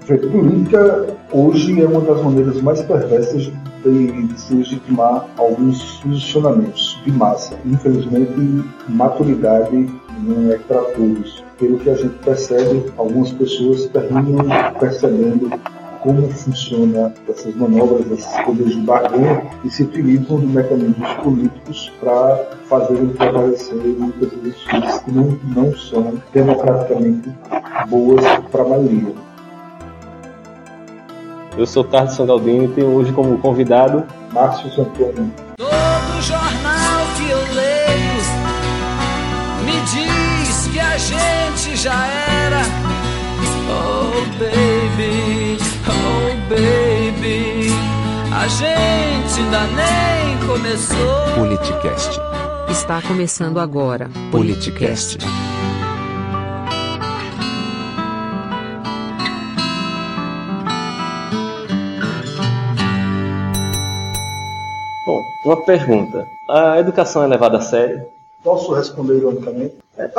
Política hoje é uma das maneiras mais perversas de se legitimar alguns posicionamentos de massa. Infelizmente, maturidade não é para todos. Pelo que a gente percebe, algumas pessoas terminam percebendo como funciona essas manobras, esses poderes de barganha e se utilizam de mecanismos políticos para fazerem prevalecer muitas decisões que não são democraticamente boas para a maioria. Eu sou Carlos Sangaldini e tenho hoje como convidado Márcio Santoni. Todo jornal que eu leio me diz que a gente já era. Oh baby, a gente ainda nem começou. Politicast. Está começando agora. Politicast. Bom, uma pergunta. A educação é levada a sério? Posso responder ironicamente?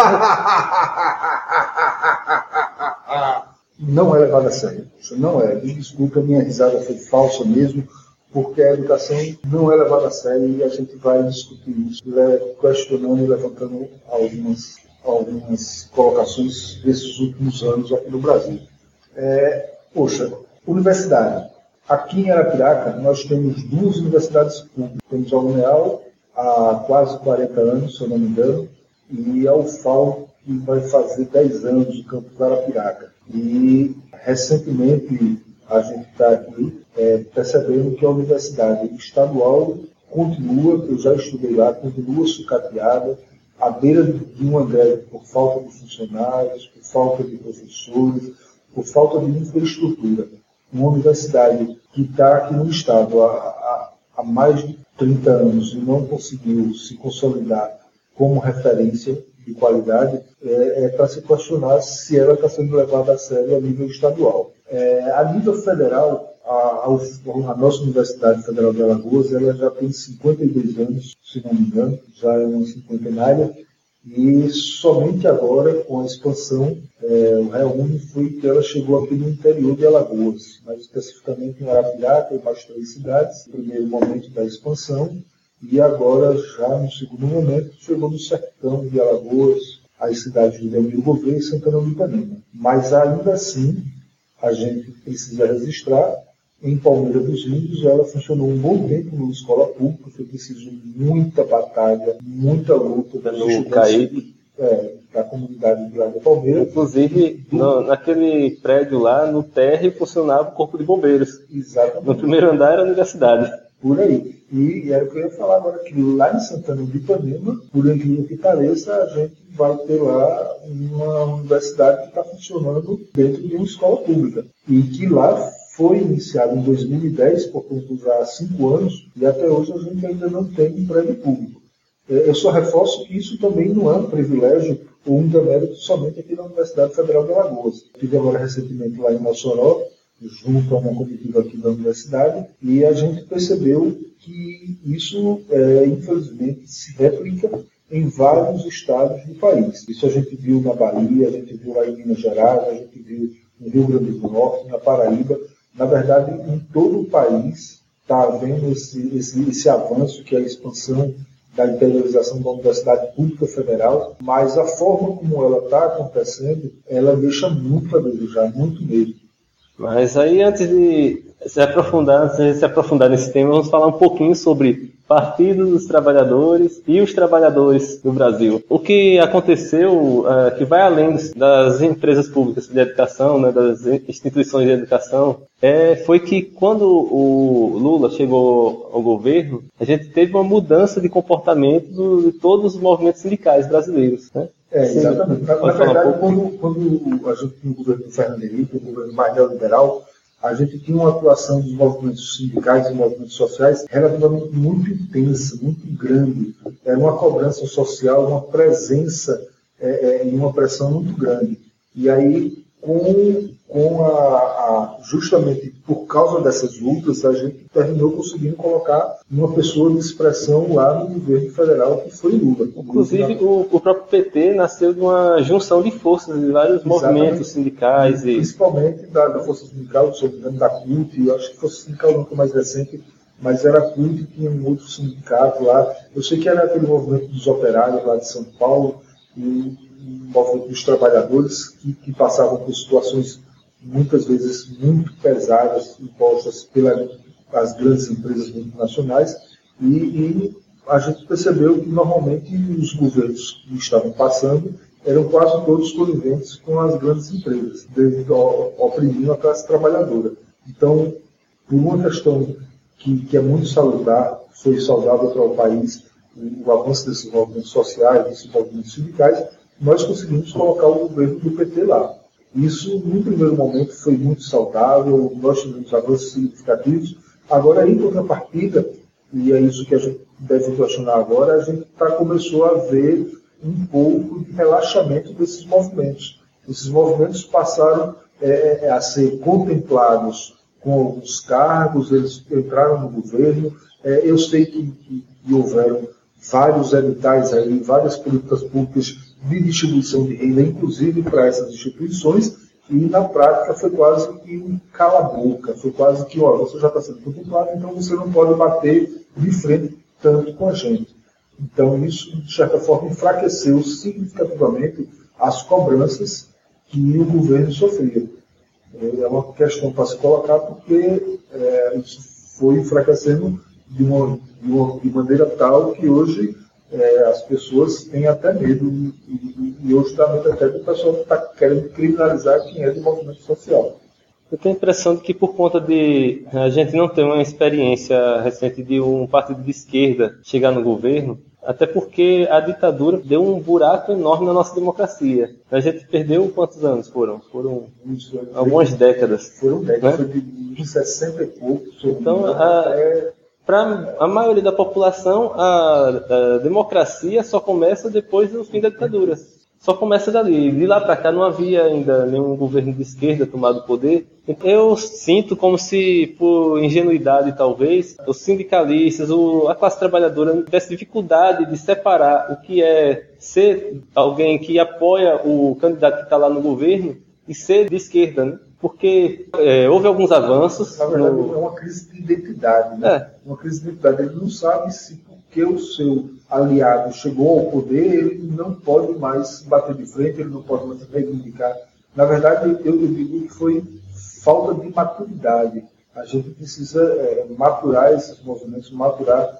Não é levada a sério. Isso não é. Me desculpa, minha risada foi falsa mesmo, porque a educação não é levada a sério e a gente vai discutir isso, questionando e levantando algumas colocações desses últimos anos aqui no Brasil. Universidade. Aqui em Arapiraca, nós temos 2 universidades públicas. Temos a UNEAL há quase 40 anos, se eu não me engano, e a UFAL, que vai fazer 10 anos de campus Arapiraca. E, recentemente, a gente está aqui percebendo que a universidade estadual continua, eu já estudei lá, continua sucateada, à beira de uma greve por falta de funcionários, por falta de professores, por falta de infraestrutura. Uma universidade que está aqui no estado há mais de 30 anos e não conseguiu se consolidar como referência de qualidade, para se questionar se ela está sendo levada a sério a nível estadual. A nível federal, a nossa Universidade Federal de Alagoas, ela já tem 52 anos, se não me engano, já é uma cinquentenária, e somente agora, com a expansão, o reúne foi que ela chegou aqui no interior de Alagoas, mais especificamente em Arapiraca e mais 3 cidades, no primeiro momento da expansão, e agora, já no segundo momento, chegou no sertão de Alagoas, as cidades de Delmiro Gouveia e Santana do Ipanema. Mas ainda assim, a gente precisa registrar, em Palmeira dos Índios, ela funcionou um bom tempo numa escola pública, foi preciso muita batalha, muita luta da comunidade de lá de Palmeira. Inclusive, naquele prédio lá, no térreo, funcionava o Corpo de Bombeiros. Exatamente. No primeiro andar era a universidade. Por aí. E era o que eu ia falar agora, que lá em Santana do Ipanema, por incrível que pareça, a gente vai ter lá uma universidade que está funcionando dentro de uma escola pública. E que lá foi iniciado em 2010, portanto já há 5 anos, e até hoje a gente ainda não tem um prédio público. Eu só reforço que isso também não é um privilégio ou um demérito somente aqui na Universidade Federal de Alagoas. Estive agora recentemente lá em Mossoró, junto a uma comitiva aqui da universidade, e a gente percebeu que isso, infelizmente, se replica em vários estados do país. Isso a gente viu na Bahia, a gente viu lá em Minas Gerais, a gente viu no Rio Grande do Norte, na Paraíba. Na verdade, em todo o país está havendo esse avanço, que é a expansão da interiorização da Universidade Pública Federal, mas a forma como ela está acontecendo, ela deixa muito a desejar, muito mesmo. Mas aí, antes de se aprofundar nesse tema, vamos falar um pouquinho sobre Partido dos Trabalhadores e os trabalhadores do Brasil. O que aconteceu, que vai além das empresas públicas de educação, né, das instituições de educação, foi que quando o Lula chegou ao governo, a gente teve uma mudança de comportamento de todos os movimentos sindicais brasileiros, né? Exatamente. Na verdade, quando a gente tinha o governo do Fernando Henrique, o governo mais neoliberal, a gente tinha uma atuação dos movimentos sindicais e movimentos sociais relativamente muito intensa, muito grande. Era uma cobrança social, uma presença e uma pressão muito grande. E aí, justamente por causa dessas lutas, a gente terminou conseguindo colocar uma pessoa de expressão lá no governo federal, que foi Lula. Inclusive, o próprio PT nasceu de uma junção de forças de vários movimentos sindicais. Principalmente da Força Sindical, da CUT, eu acho que Força Sindical não foi mais recente, mas era a CUT, tinha um outro sindicato lá. Eu sei que era aquele movimento dos operários lá de São Paulo, e o movimento dos trabalhadores que passavam por situações muitas vezes muito pesadas, impostas pelas grandes empresas multinacionais, e a gente percebeu que normalmente os governos que estavam passando eram quase todos coniventes com as grandes empresas, oprimindo a classe trabalhadora. Então, por uma questão que é muito salutar, foi saudável para o país, o avanço desses movimentos sociais, desses movimentos sindicais, nós conseguimos colocar o governo do PT lá. Isso, no primeiro momento, foi muito saudável, nós tivemos avanços significativos. Agora, em contrapartida, e é isso que a gente deve questionar agora, a gente começou a ver um pouco de relaxamento desses movimentos. Esses movimentos passaram a ser contemplados com alguns cargos, eles entraram no governo. Eu sei que houveram vários editais aí, várias políticas públicas de distribuição de renda, inclusive para essas instituições, e na prática foi quase que um cala-boca, foi quase que, você já está sendo contemplado, então você não pode bater de frente tanto com a gente. Então isso, de certa forma, enfraqueceu significativamente as cobranças que o governo sofria. É uma questão para se colocar, porque isso foi enfraquecendo de maneira tal que hoje as pessoas têm até medo, e hoje dá medo até do pessoal que está querendo criminalizar quem é do movimento social. Eu tenho a impressão de que, por conta de a gente não ter uma experiência recente de um partido de esquerda chegar no governo, até porque a ditadura deu um buraco enorme na nossa democracia. A gente perdeu quantos anos foram? Foram algumas décadas. Foram décadas, né? Foi de 60 e poucos. Então, para a maioria da população, a democracia só começa depois do fim da ditadura. Só começa dali. De lá para cá não havia ainda nenhum governo de esquerda tomado o poder. Eu sinto como se, por ingenuidade talvez, os sindicalistas, a classe trabalhadora tivesse dificuldade de separar o que é ser alguém que apoia o candidato que está lá no governo e ser de esquerda, né? Porque houve alguns avanços. Na verdade, é uma crise de identidade. Né? Uma crise de identidade. Ele não sabe se porque o seu aliado chegou ao poder, ele não pode mais bater de frente, ele não pode mais reivindicar. Na verdade, eu digo que foi falta de maturidade. A gente precisa maturar esses movimentos, maturar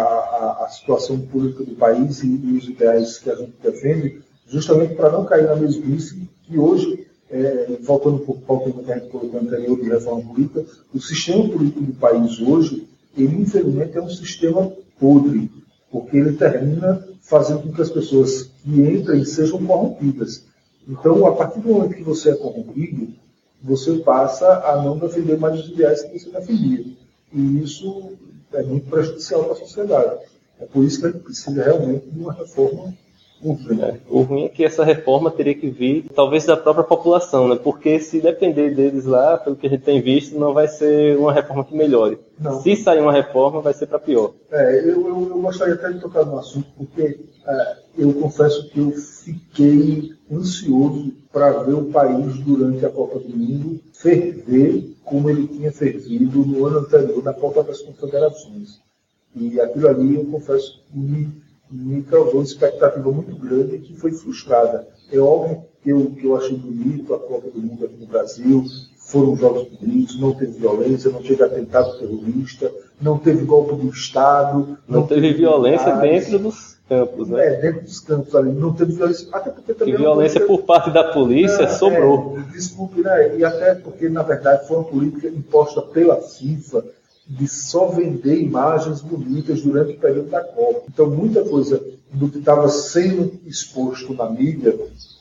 a situação política do país e os ideais que a gente defende, justamente para não cair na mesmice que hoje, voltando um pouco para o tema que a gente colocou anterior de reforma política, o sistema político do país hoje, ele infelizmente é um sistema podre, porque ele termina fazendo com que as pessoas que entrem sejam corrompidas. Então, a partir do momento que você é corrompido, você passa a não defender mais os ideais que você defendia. E isso é muito prejudicial para a sociedade. É por isso que a gente precisa realmente de uma reforma urgente. O ruim é que essa reforma teria que vir, talvez, da própria população, né? Porque se depender deles lá, pelo que a gente tem visto, não vai ser uma reforma que melhore. Não. Se sair uma reforma, vai ser para pior. Eu gostaria até de tocar no assunto, porque eu confesso que eu fiquei ansioso para ver o país, durante a Copa do Mundo, ferver como ele tinha fervido no ano anterior, na Copa das Confederações. E aquilo ali, eu confesso que me causou uma expectativa muito grande que foi frustrada. É óbvio que eu achei bonito a Copa do Mundo aqui no Brasil, foram jogos bonitos, não teve violência, não teve atentado terrorista, não teve golpe do Estado. Não teve violência dentro dos campos, né? Dentro dos campos ali, não teve violência. Até porque também e violência por parte da polícia sobrou. Desculpe, né? E até porque, na verdade, foi uma política imposta pela FIFA, de só vender imagens bonitas durante o período da Copa. Então, muita coisa do que estava sendo exposto na mídia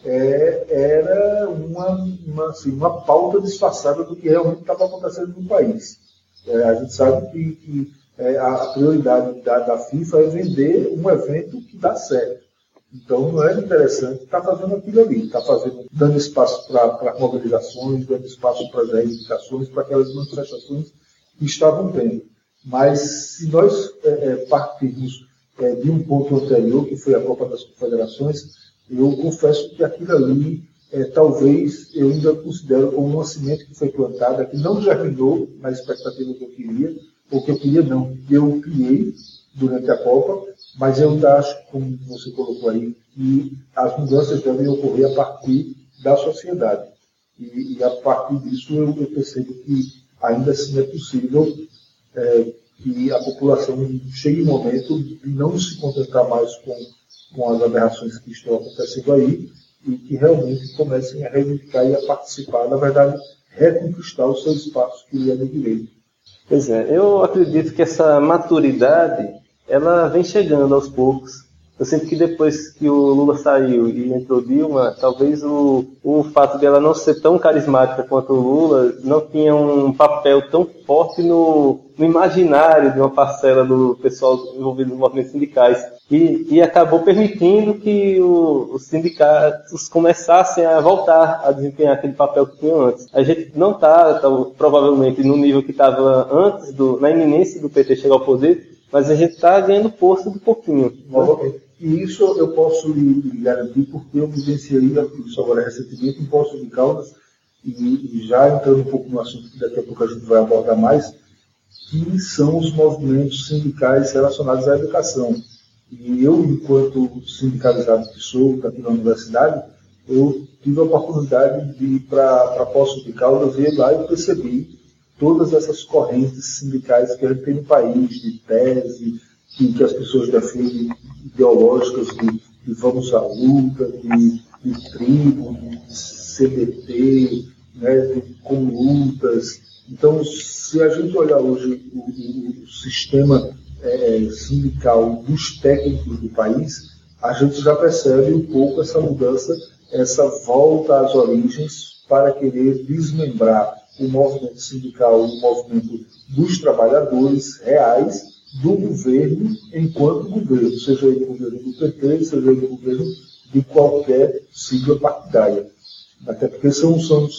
era uma pauta disfarçada do que realmente estava acontecendo no país. A gente sabe que a prioridade da FIFA é vender um evento que dá certo. Então não era interessante estar fazendo aquilo ali, dando espaço para mobilizações, dando espaço para as reivindicações, para aquelas manifestações que estavam tendo. Mas se nós partirmos de um ponto anterior, que foi a Copa das Confederações, eu confesso que aquilo ali, talvez eu ainda considero como uma semente que foi plantada, que não germinou na expectativa que eu queria, ou que eu queria não, que eu criei durante a Copa, mas eu ainda acho, como você colocou aí, que as mudanças devem ocorrer a partir da sociedade. E a partir disso eu percebo que ainda assim é possível que a população chegue um momento de não se contentar mais com as aberrações que estão acontecendo aí e que realmente comecem a reivindicar e a participar, na verdade, reconquistar o seu espaço que lhe é de direito. Pois é, eu acredito que essa maturidade ela vem chegando aos poucos. Eu sinto que depois que o Lula saiu e entrou Dilma, talvez o fato de ela não ser tão carismática quanto o Lula não tinha um papel tão forte no imaginário de uma parcela do pessoal envolvido nos movimentos sindicais. E acabou permitindo que os sindicatos começassem a voltar a desempenhar aquele papel que tinham antes. A gente não está, provavelmente, no nível que estava antes, na iminência do PT chegar ao poder, mas a gente está ganhando força de pouquinho. Né? E isso eu posso lhe garantir, porque eu vivenciei isso agora recentemente em Poços de Caldas, e já entrando um pouco no assunto que daqui a pouco a gente vai abordar mais, que são os movimentos sindicais relacionados à educação. E eu, enquanto sindicalizado que sou aqui na universidade, eu tive a oportunidade de ir para Poços de Caldas, e lá eu percebi todas essas correntes sindicais que a gente tem no país, de tese, que as pessoas defendem, ideológicas de vamos à luta, de tribo, de CDT, né, com lutas. Então, se a gente olhar hoje o sistema sindical dos técnicos do país, a gente já percebe um pouco essa mudança, essa volta às origens para querer desmembrar o movimento sindical, o movimento dos trabalhadores reais do governo enquanto governo, seja ele o governo do PT, seja ele o governo de qualquer sigla partidária. Até porque são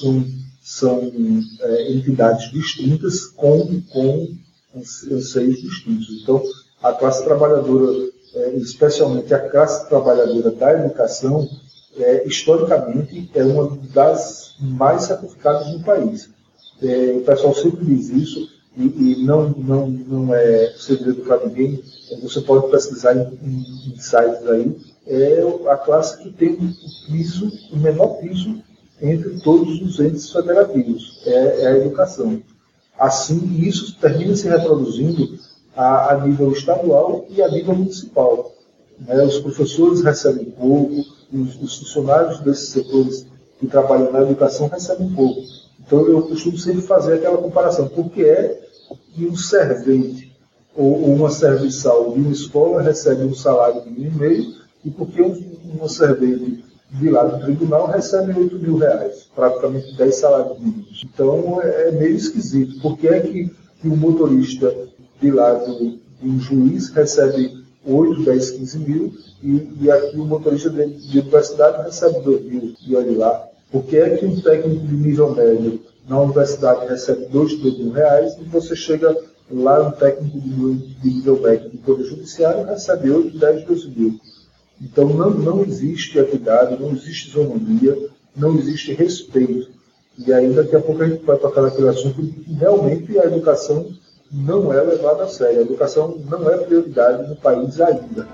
entidades distintas com anseios distintos. Então, a classe trabalhadora, especialmente a classe trabalhadora da educação, historicamente é uma das mais sacrificadas no país. O pessoal sempre diz isso, e não é segredo para ninguém. Você pode pesquisar em sites aí. É a classe que tem o menor piso entre todos os entes federativos, é a educação. Assim, isso termina se reproduzindo a nível estadual e a nível municipal. Os professores recebem pouco, os funcionários desses setores que trabalham na educação recebem pouco. Então, eu costumo sempre fazer aquela comparação. Por que é que um servente ou uma serviçal de uma escola recebe um salário de R$1,5 e por que uma servente de lá do tribunal recebe R$8.000, praticamente 10 salários mínimos? Então, é meio esquisito. Por que é que o motorista de lá de um juiz recebe 8, 10, 15 mil e aqui o motorista de universidade recebe 2.000? E olha lá. Por que é que um técnico de nível médio na universidade recebe 2, 3 mil reais e você chega lá, um técnico de nível médio do Poder Judiciário recebe 8, 10, 12 mil? Então não existe equidade, não existe isonomia, não existe respeito. E aí daqui a pouco a gente vai tocar naquele assunto que realmente a educação não é levada a sério. A educação não é prioridade no país ainda.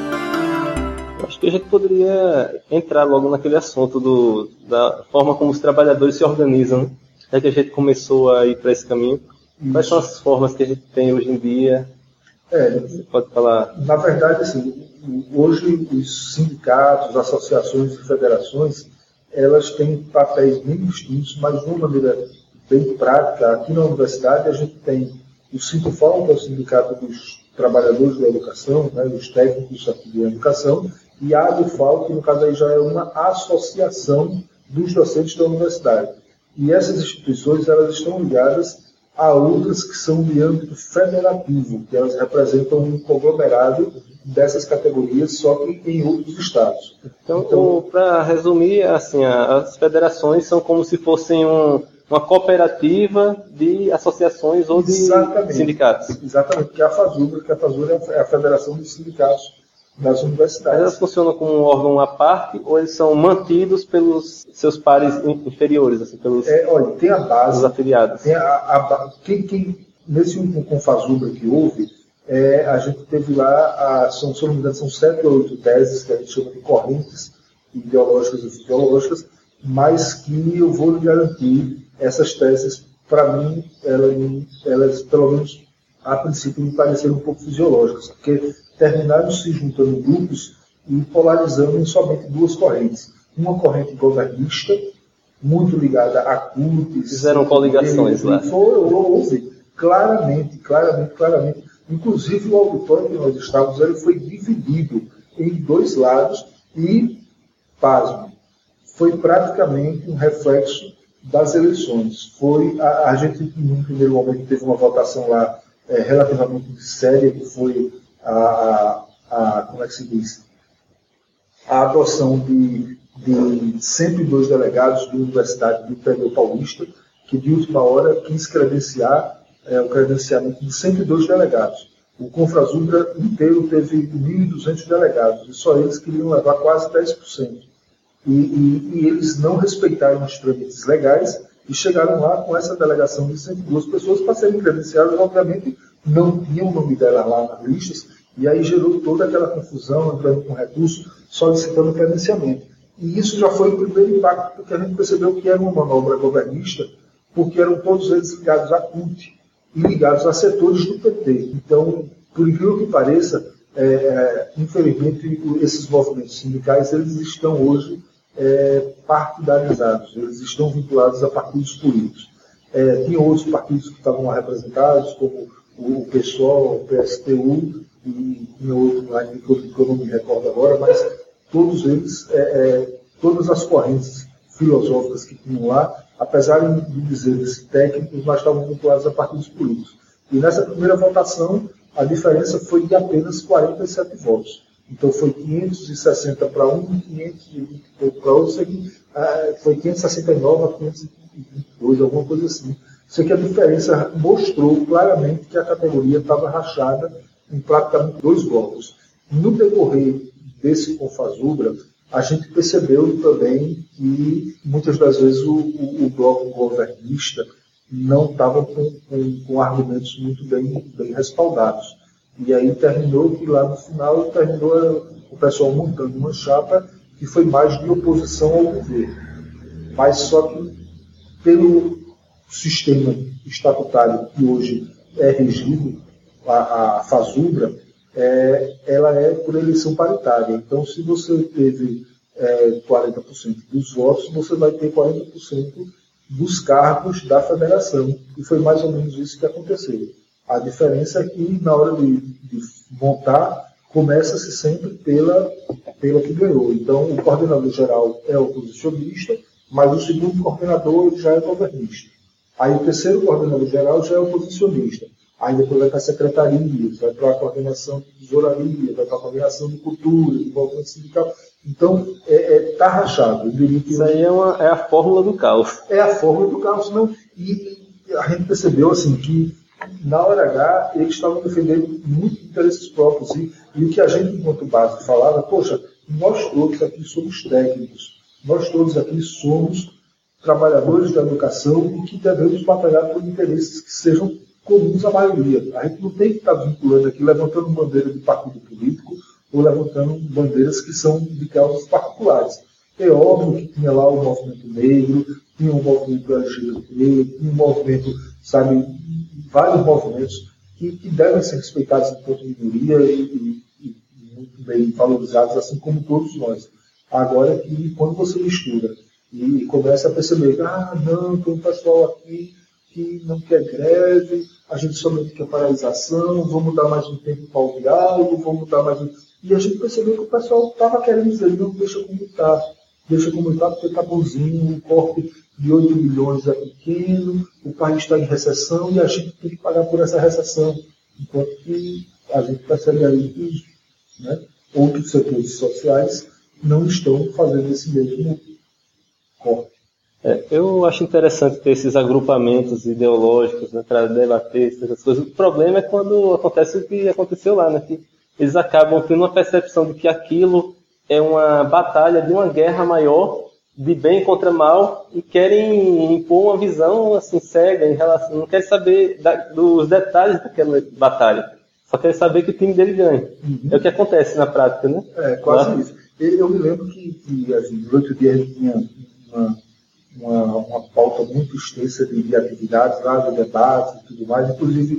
Acho que a gente poderia entrar logo naquele assunto da forma como os trabalhadores se organizam, né? É que a gente começou a ir para esse caminho. Isso. Quais são as formas que a gente tem hoje em dia? Você pode falar? Na verdade, assim, hoje os sindicatos, associações e federações, elas têm papéis bem distintos, mas de uma maneira bem prática. Aqui na universidade a gente tem o Sintufal, que é o Sindicato dos Trabalhadores da Educação, né, os técnicos aqui de educação, e a ADUFAL, que no caso aí já é uma associação dos docentes da universidade. E essas instituições elas estão ligadas Há outras que são de âmbito federativo, que elas representam um conglomerado dessas categorias, só que em outros estados. Então para resumir, assim, as federações são como se fossem uma cooperativa de associações ou de sindicatos. Exatamente, que é a FASUBRA, é a Federação dos Sindicatos das Universidades. Elas funcionam como um órgão à parte ou eles são mantidos pelos seus pares inferiores, assim, pelos olha, tem a base, os afiliados? Tem nesse último FASUBRA que houve, a gente teve lá, se não me engano, são 7 ou 8 teses que a gente chama de correntes ideológicas e fisiológicas, mas que eu vou lhe garantir, essas teses, para mim, elas, pelo menos a princípio, me pareceram um pouco fisiológicas, porque terminaram se juntando em grupos e polarizando em somente 2 correntes. Uma corrente governista, muito ligada a cultos. Fizeram coligações lá. Houve, claramente. Inclusive, o auditório que nós estávamos, ele foi dividido em 2 lados e, pasmo, foi praticamente um reflexo das eleições. A gente, num primeiro momento, teve uma votação lá relativamente séria, que foi como é que se diz? A adoção de 102 delegados da Universidade do Interior Paulista, que de última hora quis credenciar o credenciamento de 102 delegados. O Confrasubra inteiro teve 1.200 delegados, e só eles queriam levar quase 10%. E eles não respeitaram os trâmites legais e chegaram lá com essa delegação de 102 pessoas para serem credenciadas. Obviamente, não tinham o nome dela lá nas listas, e aí gerou toda aquela confusão, entrando com recurso, solicitando credenciamento. E isso já foi o primeiro impacto, porque a gente percebeu que era uma manobra governista, porque eram todos eles ligados à CUT e ligados a setores do PT. Então, por incrível que pareça, infelizmente, esses movimentos sindicais, eles estão hoje partidarizados, eles estão vinculados a partidos políticos. Tinha outros partidos que estavam lá representados, como o PSOL, o PSTU, e tinha outro lá que eu não me recordo agora, mas todos eles, todas as correntes filosóficas que tinham lá, apesar de dizeres técnicos, mas estavam vinculados a partidos políticos. E nessa primeira votação, a diferença foi de apenas 47 votos. Então foi 560 para um, 520 para outro, foi 569 a 522, alguma coisa assim. Isso aqui a diferença mostrou claramente que a categoria estava rachada em praticamente 2 blocos. No decorrer desse Confasubra, a gente percebeu também que muitas das vezes o bloco governista não estava com argumentos muito bem respaldados. E aí terminou que lá no final o pessoal montando uma chapa que foi mais de oposição ao governo. Mas só que pelo sistema estatutário que hoje é regido, a FASUBRA, ela é por eleição paritária. Então, se você teve 40% dos votos, você vai ter 40% dos cargos da federação. E foi mais ou menos isso que aconteceu. A diferença é que, na hora de montar, começa-se sempre pela que ganhou. Então, o coordenador geral é oposicionista, mas o segundo coordenador ele já é governista. Aí o terceiro coordenador geral já é oposicionista. Aí depois vai para a secretaria, vai para a coordenação de tesouraria, vai para a coordenação de cultura, de desenvolvimento sindical. Então, está rachado. Eu diria que isso aí é a fórmula do caos. É a fórmula do caos. Não. E a gente percebeu assim, que, na hora H, eles estavam defendendo muito interesses próprios. E o que a gente, enquanto base, falava, poxa, nós todos aqui somos técnicos, nós todos aqui somos trabalhadores da educação e que devemos batalhar por interesses que sejam comuns à maioria. A gente não tem que estar vinculando aqui, levantando bandeira de partido político ou levantando bandeiras que são de causas particulares. É óbvio que tinha lá o movimento negro, tinha o movimento LGBT, tinha um movimento, sabe, vários movimentos que devem ser respeitados enquanto minoria e muito bem valorizados, assim como todos nós. Agora que quando você mistura e começa a perceber que, não, tem um pessoal aqui que não quer greve, a gente somente quer paralisação, vamos dar mais um tempo para o diálogo, vamos dar mais um... E a gente percebeu que o pessoal estava querendo dizer, não, deixa como está. deixa como está porque está bonzinho, o corte de 8 milhões é pequeno, o país está em recessão e a gente tem que pagar por essa recessão. Enquanto que a gente percebe aí que, né, outros setores sociais não estão fazendo esse mesmo corte. Eu acho interessante ter esses agrupamentos ideológicos, né, para debater essas coisas. O problema é quando acontece o que aconteceu lá, né, que eles acabam tendo uma percepção de que aquilo é uma batalha de uma guerra maior, de bem contra mal, e querem impor uma visão assim, cega em relação, não querem saber dos detalhes daquela batalha, só querem saber que o time dele ganha. Uhum. É o que acontece na prática, né? Quase isso. Eu me lembro que assim, no outro dia a gente tinha uma pauta muito extensa de atividades lá, de debates e tudo mais, inclusive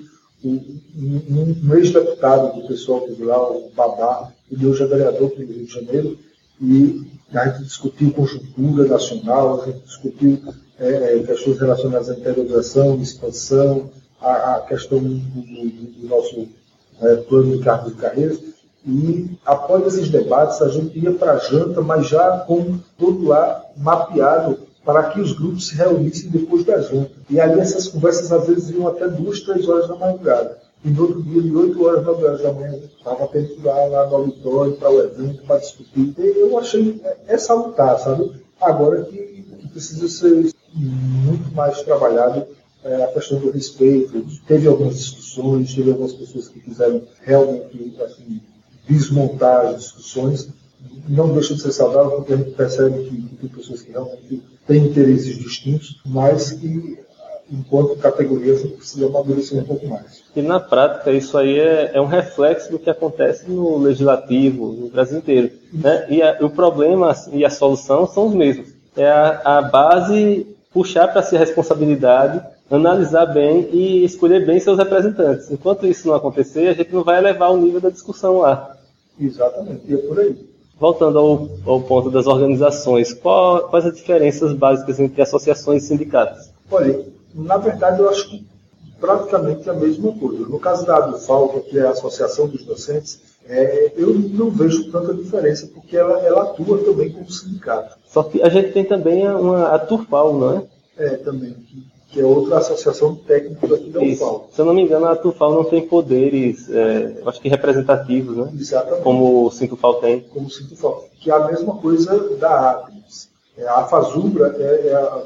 um ex-deputado do pessoal que viu lá, o Babá, ele hoje é vereador do Rio de Janeiro, e a gente discutiu conjuntura nacional, a gente discutiu questões relacionadas à interiorização, expansão, a questão do nosso plano de Carlos de Carreiras, e após esses debates a gente ia para a janta, mas já com tudo lá mapeado para que os grupos se reunissem depois da janta. E ali essas conversas às vezes iam até 2, 3 horas da madrugada. E no outro dia, de 8 horas, 9 horas da manhã, estava tendo que ir lá no auditório para o evento, para discutir. E eu achei salutar, sabe? Agora que precisa ser muito mais trabalhado a questão do respeito. Teve algumas discussões, teve algumas pessoas que quiseram realmente assim, desmontar as discussões. Não deixa de ser saudável, porque a gente percebe que tem pessoas que realmente têm interesses distintos, mas que, enquanto categoria, você precisa amadurecer um pouco mais. E na prática, isso aí é um reflexo do que acontece no legislativo, no Brasil inteiro. Né? E o problema e a solução são os mesmos. É a base puxar para si a responsabilidade, analisar bem e escolher bem seus representantes. Enquanto isso não acontecer, a gente não vai elevar o nível da discussão lá. Exatamente, e é por aí. Voltando ao ponto das organizações, quais as diferenças básicas entre associações e sindicatos? Olha, na verdade eu acho que praticamente a mesma coisa. No caso da ADUFAL, que é a Associação dos Docentes, eu não vejo tanta diferença, porque ela atua também como sindicato. Só que a gente tem também a TUFAL, não é? Também, que é outra associação técnica daqui da UFAL. Se eu não me engano, a TUFAL não tem poderes, acho que representativos, né? Exatamente. Como o Sintufal tem. Como o Sintufal. Que é a mesma coisa da APES. A FASUBRA é a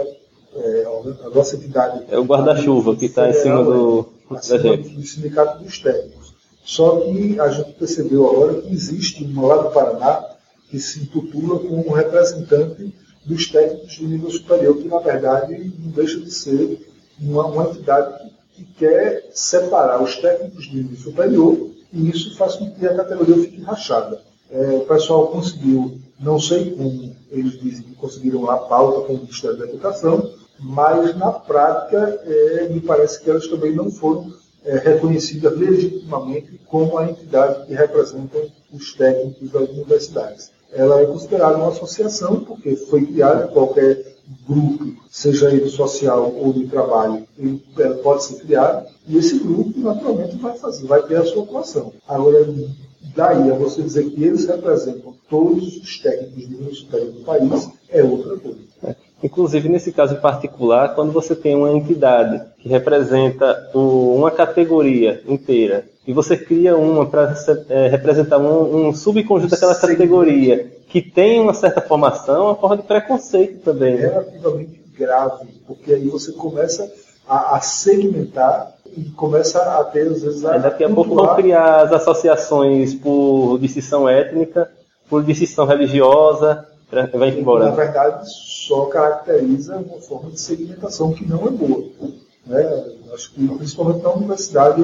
nossa entidade. É o guarda-chuva que está em cima da gente. Do Sindicato dos Técnicos. Só que a gente percebeu agora que existe uma lá do Paraná que se intitula como representante dos técnicos do nível superior, que na verdade não deixa de ser uma entidade que quer separar os técnicos do nível superior, e isso faz com que a categoria fique rachada. O pessoal conseguiu, não sei como, eles dizem que conseguiram lá pauta com o Ministério da Educação, mas na prática me parece que elas também não foram reconhecidas legitimamente como a entidade que representa os técnicos das universidades. Ela é considerada uma associação porque foi criada, qualquer grupo, seja ele social ou de trabalho, ela pode ser criada, e esse grupo naturalmente vai ter a sua atuação. Agora, daí a você dizer que eles representam todos os técnicos do nível superior do país, é outra coisa. Inclusive, nesse caso em particular, quando você tem uma entidade que representa uma categoria inteira, e você cria uma para representar um subconjunto daquela categoria, que tem uma certa formação, é uma forma de preconceito também. É relativamente grave, porque aí você começa a segmentar e começa a ter, às vezes, daqui a pouco vão criar as associações por distinção étnica, por distinção religiosa, vai embora. Na verdade, só caracteriza uma forma de segmentação que não é boa. Né? Acho que, principalmente na universidade,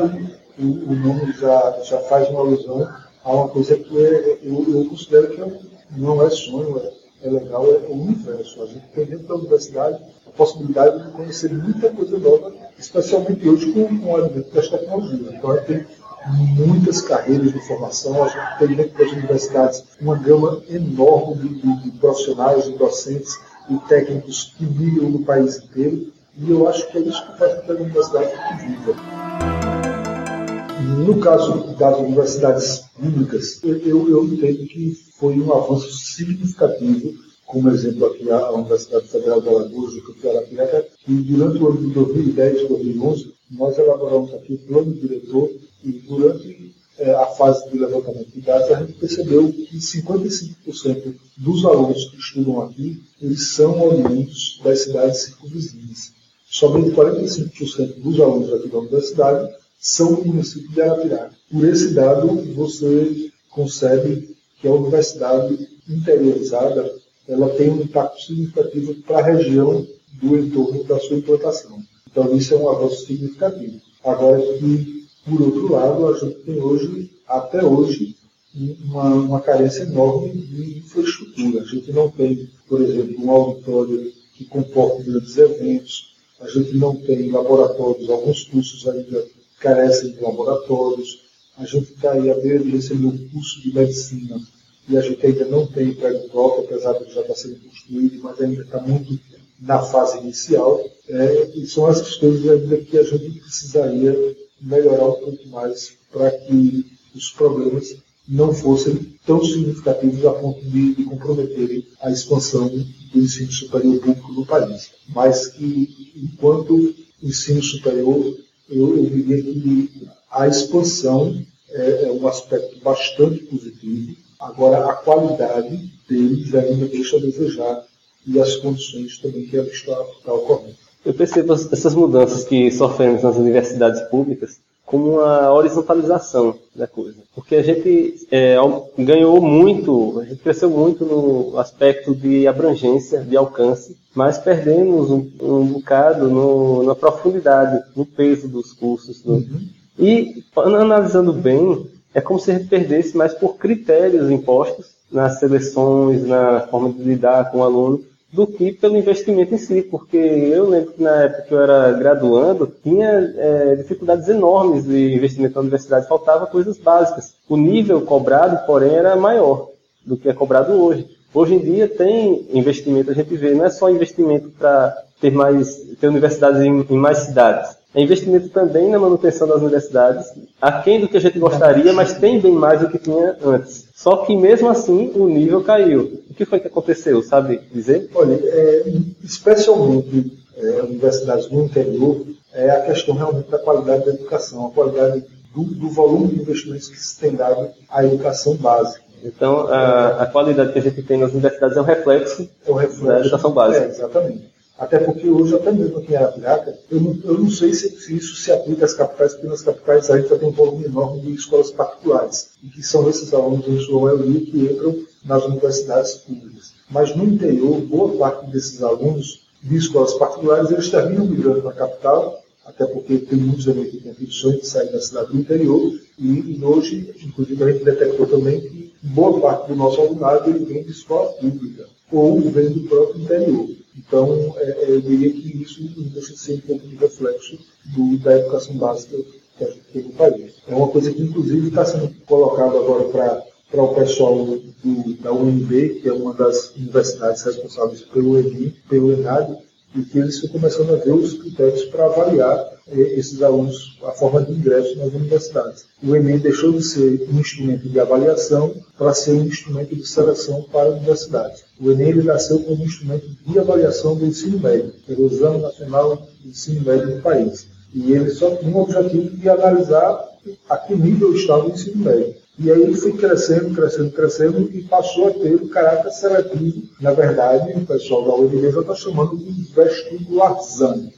o nome já faz uma alusão a uma coisa que eu considero que não é sonho, é legal, é o universo. A gente tem dentro da universidade a possibilidade de conhecer muita coisa nova, especialmente hoje com o advento das tecnologias. Então, a gente tem muitas carreiras de formação, a gente tem dentro das universidades uma gama enorme de profissionais, de docentes e técnicos que migram no país inteiro, e eu acho que é isso que faz com que a universidade fique viva. No caso das universidades públicas, eu entendo que foi um avanço significativo como exemplo aqui a Universidade Federal de Alagoas, o Campus Arapiraca, que durante o ano de 2010 e 2011, nós elaboramos aqui o plano diretor e durante a fase de levantamento de dados, a gente percebeu que 55% dos alunos que estudam aqui, eles são oriundos das cidades circunvizinhas. Somente 45% dos alunos aqui da universidade são do município de Arapiraca. Por esse dado, você concebe que a universidade interiorizada ela tem um impacto significativo para a região do entorno da sua implantação. Então, isso é um avanço significativo. Agora que, por outro lado, a gente tem hoje, até hoje, uma carência enorme de infraestrutura. A gente não tem, por exemplo, um auditório que comporte grandes eventos, a gente não tem laboratórios, alguns cursos ainda carecem de laboratórios, a gente está aí a ver de receber um curso de medicina e a gente ainda não tem prédio próprio, apesar de já estar sendo construído, mas ainda está muito na fase inicial. E são essas coisas ainda que a gente precisaria melhorar um pouco mais para que os problemas não fossem tão significativos a ponto de comprometerem a expansão do ensino superior público no país. Mas que, enquanto ensino superior, eu diria que a expansão é um aspecto bastante positivo. Agora, a qualidade deles ainda deixa a desejar e as condições também que ela está ocorrendo. Eu percebo essas mudanças que sofremos nas universidades públicas como uma horizontalização da coisa. Porque a gente ganhou muito, a gente cresceu muito no aspecto de abrangência, de alcance, mas perdemos um bocado na profundidade, no peso dos cursos. E, analisando bem, é como se a gente perdesse mais por critérios impostos nas seleções, na forma de lidar com o aluno, do que pelo investimento em si, porque eu lembro que na época que eu era graduando, tinha dificuldades enormes de investimento na universidade, faltava coisas básicas. O nível cobrado, porém, era maior do que é cobrado hoje. Hoje em dia tem investimento, a gente vê, não é só investimento para ter universidades em mais cidades. É investimento também na manutenção das universidades, aquém do que a gente gostaria, mas tem bem mais do que tinha antes. Só que mesmo assim o nível caiu. O que foi que aconteceu, sabe dizer? Olha, especialmente universidades no interior, é a questão realmente da qualidade da educação, a qualidade do volume de investimentos que se tem dado à educação básica. Então, a qualidade que a gente tem nas universidades é um reflexo da educação básica. Exatamente. Até porque hoje, até mesmo aqui em Arapiraca, eu não sei se isso se aplica às capitais, porque nas capitais a gente já tem um volume enorme de escolas particulares, e que são esses alunos, em sua maioria, que entram nas universidades públicas. Mas no interior, boa parte desses alunos de escolas particulares, eles terminam migrando na capital, até porque tem muitos elementos que têm condições de sair da cidade do interior, e hoje, inclusive, a gente detectou também que boa parte do nosso alunado ele vem de escola pública, ou vem do próprio interior. Então, eu diria que isso deixa de ser um pouco de reflexo da educação básica que a gente tem no país. É uma coisa que, inclusive, está sendo colocada agora para o pessoal da UNB, que é uma das universidades responsáveis pelo Enem, pelo ENAD, e que eles estão começando a ver os critérios para avaliar esses alunos, a forma de ingresso nas universidades. O Enem deixou de ser um instrumento de avaliação para ser um instrumento de seleção para universidades. O Enem ele nasceu como um instrumento de avaliação do ensino médio, pelo Exame Nacional de Ensino Médio do país. E ele só tinha o objetivo de analisar a que nível estava o ensino médio. E aí ele foi crescendo e passou a ter o caráter seletivo. Na verdade, o pessoal da UNB já está chamando de vestibularzão.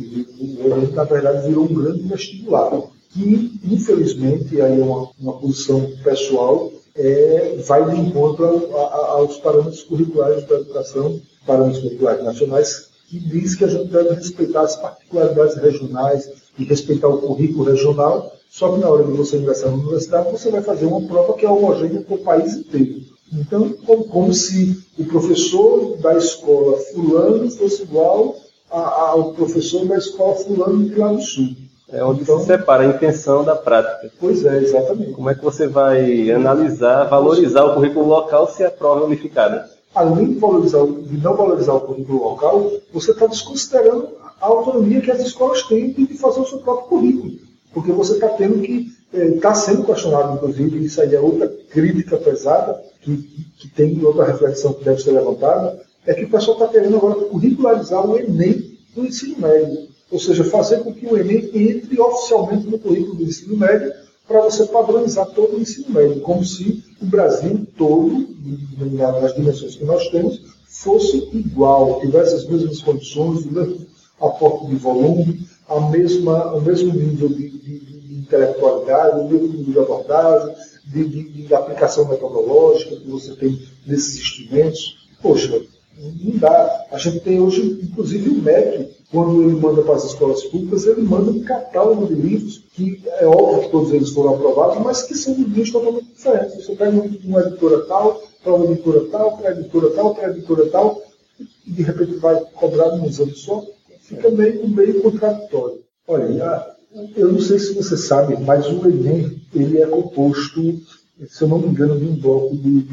O Enem, na verdade, virou um grande vestibular, que, infelizmente, aí é uma posição pessoal, vai de encontro aos parâmetros curriculares da educação, parâmetros curriculares nacionais, que diz que a gente deve respeitar as particularidades regionais e respeitar o currículo regional, só que na hora de você ingressar na universidade, você vai fazer uma prova que é homogênea para o país inteiro. Então, como se o professor da escola fulano fosse igual ao professor da escola fulano de lá do sul. É onde se separa a intenção da prática. Pois é, exatamente. Como é que você vai analisar, valorizar o currículo local se a prova é unificada? Além de não valorizar o currículo local, você está desconsiderando a autonomia que as escolas têm de fazer o seu próprio currículo. Porque você está tendo que está sendo questionado, inclusive, isso aí é outra crítica pesada, que tem outra reflexão que deve ser levantada, é que o pessoal está querendo agora curricularizar o Enem do ensino médio. Ou seja, fazer com que o Enem entre oficialmente no currículo do ensino médio para você padronizar todo o ensino médio, como se o Brasil todo, nas dimensões que nós temos, fosse igual, tivesse as mesmas condições, o mesmo aporte de volume, o mesmo nível de intelectualidade, o mesmo nível de abordagem, de aplicação metodológica que você tem nesses instrumentos. Poxa, não dá. A gente tem hoje, inclusive, o MEC, quando ele manda para as escolas públicas, ele manda um catálogo de livros, que é óbvio que todos eles foram aprovados, mas que são de livros totalmente diferentes. Você pega uma editora tal, para uma editora tal, para a editora tal, para a editora tal, e de repente vai cobrar num exame só, fica meio contraditório. Olha, eu não sei se você sabe, mas o Enem ele é composto, se eu não me engano, de um bloco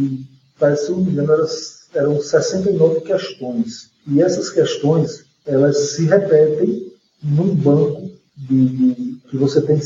se eu não me engano, eram 69 questões. E essas questões, elas se repetem num banco que você tem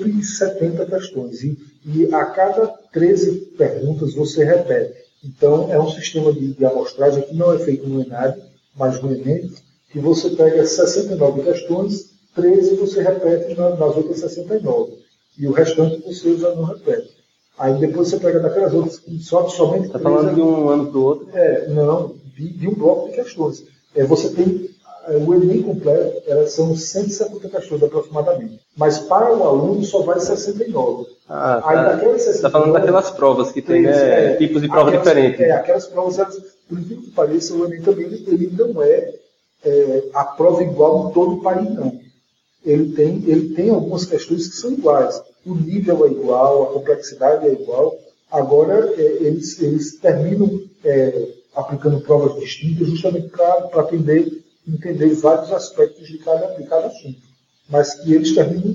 170 questões. E a cada 13 perguntas você repete. Então, é um sistema de amostragem que não é feito no ENAD, mas no Enem, que você pega 69 questões, 13 você repete nas outras 69. E o restante você já não repete. Aí depois você pega daquelas outras que somente... Está falando de um ano para o outro? Não, de um bloco de questões. Você tem o Enem completo, são 170 questões aproximadamente. Mas para o aluno só vai 69. Aí daquelas 69... Está falando daquelas provas que tem tipos de prova diferentes. Aquelas provas, por incrível que pareça, o Enem também ele não é a prova igual em todo o país, não. Ele tem algumas questões que são iguais. O nível é igual, a complexidade é igual. Agora, eles terminam aplicando provas distintas justamente para entender vários aspectos de cada assunto. Mas que eles terminam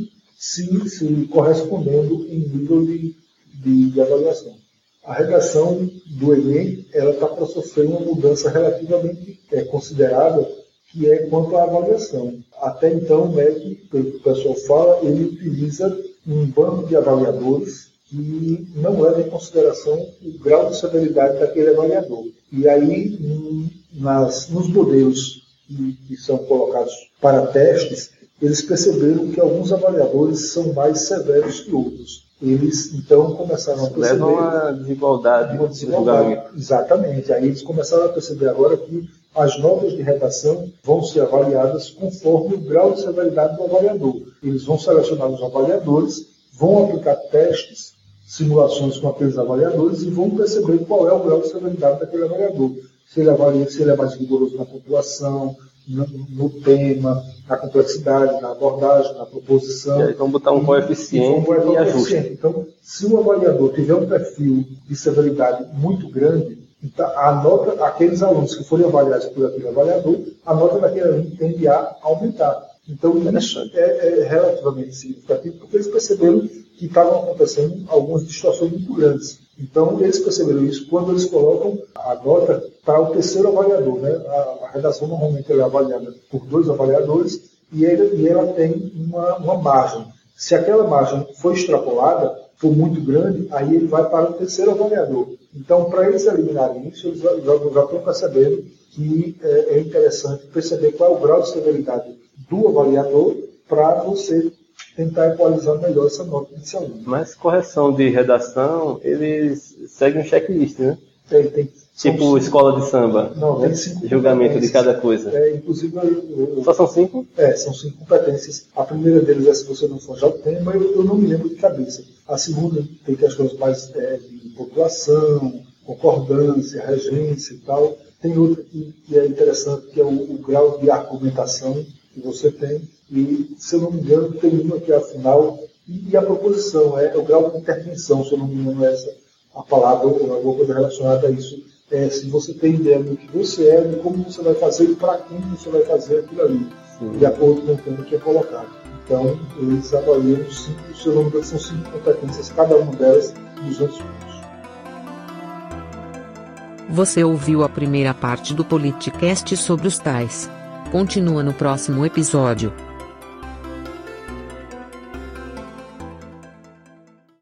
se correspondendo em nível de avaliação. A redação do Enem está para sofrer uma mudança relativamente considerável, que é quanto à avaliação. Até então, o MEC, pelo que o pessoal fala, ele utiliza um banco de avaliadores que não leva em consideração o grau de severidade daquele avaliador. E aí, nos modelos que são colocados para testes, eles perceberam que alguns avaliadores são mais severos que outros. Eles, então, começaram a perceber... Levam a desigualdade. Exatamente. Aí eles começaram a perceber agora que as notas de redação vão ser avaliadas conforme o grau de severidade do avaliador. Eles vão selecionar os avaliadores, vão aplicar testes, simulações com aqueles avaliadores e vão perceber qual é o grau de severidade daquele avaliador. Se ele é mais rigoroso na pontuação, no tema, na complexidade, na abordagem, na proposição. E aí vão botar um coeficiente e ajuste. Então, se o avaliador tiver um perfil de severidade muito grande, então, a nota, aqueles alunos que forem avaliados por aquele avaliador, a nota daquele aluno tende a aumentar. Então, isso é relativamente significativo, porque eles perceberam que estavam acontecendo algumas distorções muito grandes. Então, eles perceberam isso quando eles colocam a nota para o terceiro avaliador. Né? A redação normalmente é avaliada por 2 avaliadores e ela tem uma margem. Se aquela margem for extrapolada, for muito grande, aí ele vai para o terceiro avaliador. Então, para eles eliminarem isso, eles já estão percebendo que é interessante perceber qual é o grau de severidade do avaliador para você tentar equalizar melhor essa nota inicial. Mas correção de redação, eles seguem um checklist, né? Tem tipo escola de samba. Não, né? tem 5 julgamento de cada coisa. Inclusive, só são 5? São 5 competências. A primeira deles é se você não for já o tema, eu não me lembro de cabeça. A segunda tem questões mais de população, concordância, regência e tal. Tem outra que é interessante, que é o grau de argumentação que você tem. E, se eu não me engano, tem uma que é a final. E a proposição é o grau de intervenção, se eu não me engano, essa a palavra ou alguma coisa relacionada a isso. Se você tem ideia do que você é, de como você vai fazer e para quem você vai fazer aquilo ali, de acordo com o tema que é colocado. Então, eles avaliam 5, se eu não me engano, são 5 competências, cada uma delas 200 pontos. Você ouviu a primeira parte do Politicast sobre os tais. Continua no próximo episódio.